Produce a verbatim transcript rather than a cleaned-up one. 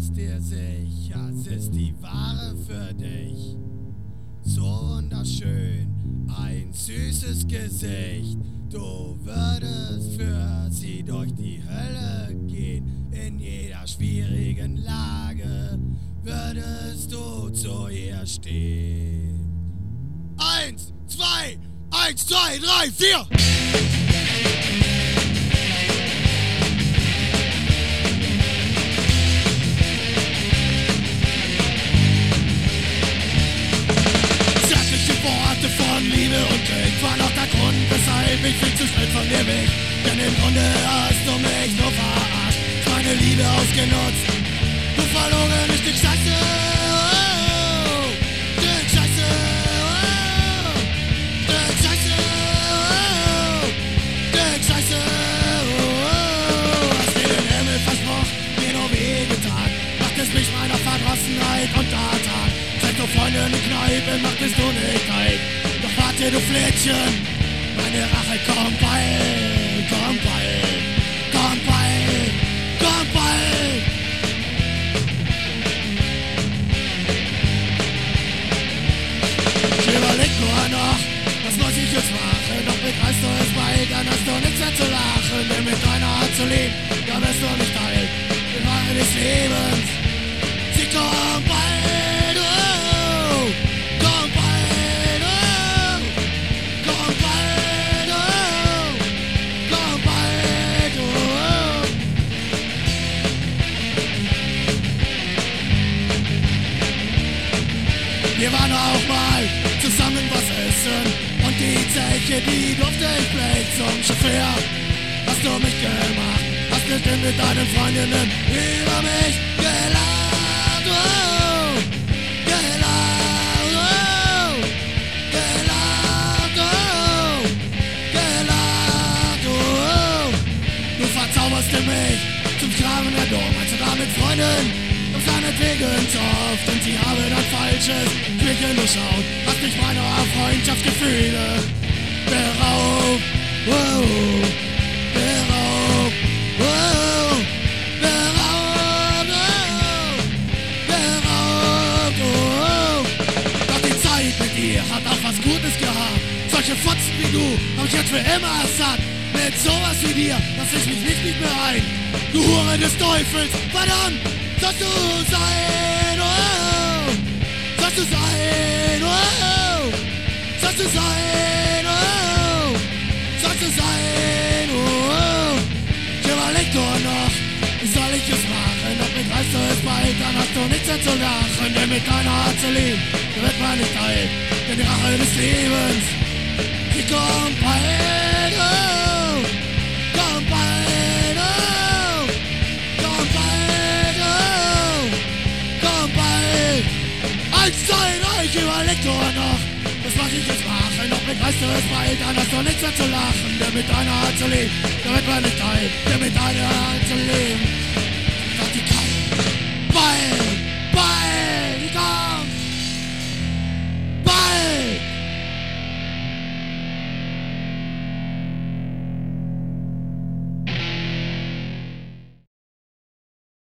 bist dir sicher, es ist die Ware für dich. So wunderschön, ein süßes Gesicht. Du würdest für sie durch die Hölle gehen. In jeder schwierigen Lage würdest du zu ihr stehen. Eins, zwei, eins, zwei, drei, vier! Worte von Liebe und Glück war noch der Grund, weshalb ich viel zu schnell von dir weg. Denn im Grunde hast du mich nur verarscht, meine Liebe ausgenutzt. Du verloren ich dich Scheiße, oh, Stück Scheiße, oh, Stück Scheiße, oh, Stück Scheiße, oh, hast dir den Himmel versprochen, mir nur wehgetan, machtest mich meiner Verdrossenheit untertan. Seit du Freunde in Kneipen machtest du nicht kalt. Doch warte, du Flittchen, meine Rache kommt bald, kommt bald, kommt bald, kommt bald. Ich überleg nur noch, was muss ich jetzt machen? Doch begreifst du es bald, dann hast du nichts mehr zu lachen. Denn mit deiner Art zu leben, da wirst du nicht alt. Die Wache des Lebens, sie kommt bald, oh, kommt bald, oh, kommt bald, oh, kommt bald, oh. Wir waren auch mal zusammen was essen und die Zeche, die durfte ich gleich zum Chauffeur. Hast du mich gemacht, hast nicht denn mit deinen Freundinnen über mich gelacht, oh, gelacht, oh, gelacht, oh, gelacht, oh. Du verzauberst mich zum Sklaven der Dom, als du da mit Freunden auf seinetwegen oft und sie haben ein falsches Blicken durchschaut, hast mich meiner Freundschaftsgefühle beraubt, wow, beraubt, wow, beraubt, wow, beraubt, wow. Doch die Zeit mit dir hat auch was Gutes gehabt. Solche Fotzen wie du hab ich jetzt für immer satt. Mit sowas wie dir lass ich mich nicht, nicht mehr ein. Du Hure des Teufels, verdammt! Sollst du sein, oh, sollst du sein, oh, sollst du sein, oh, sollst du sein, oh. Ich überleg nur noch, wie soll ich es machen? Doch begreifst du es bald, dann hast du nichts mehr zu lachen. Denn mit deiner Art zu leben, wird man nicht alt. Denn die Rache des Lebens, sie kommt bald, oh, kommt bald, oh, kommt bald, oh, kommt bald. Eins, zwei, drei, ich überleg nur noch, was mach ich jetzt machen? Doch begreifst du es bald, dann hast du nichts mehr zu lachen. Denn mit deiner Art zu leben, da wird man nicht alt. Denn mit deiner Art zu leben,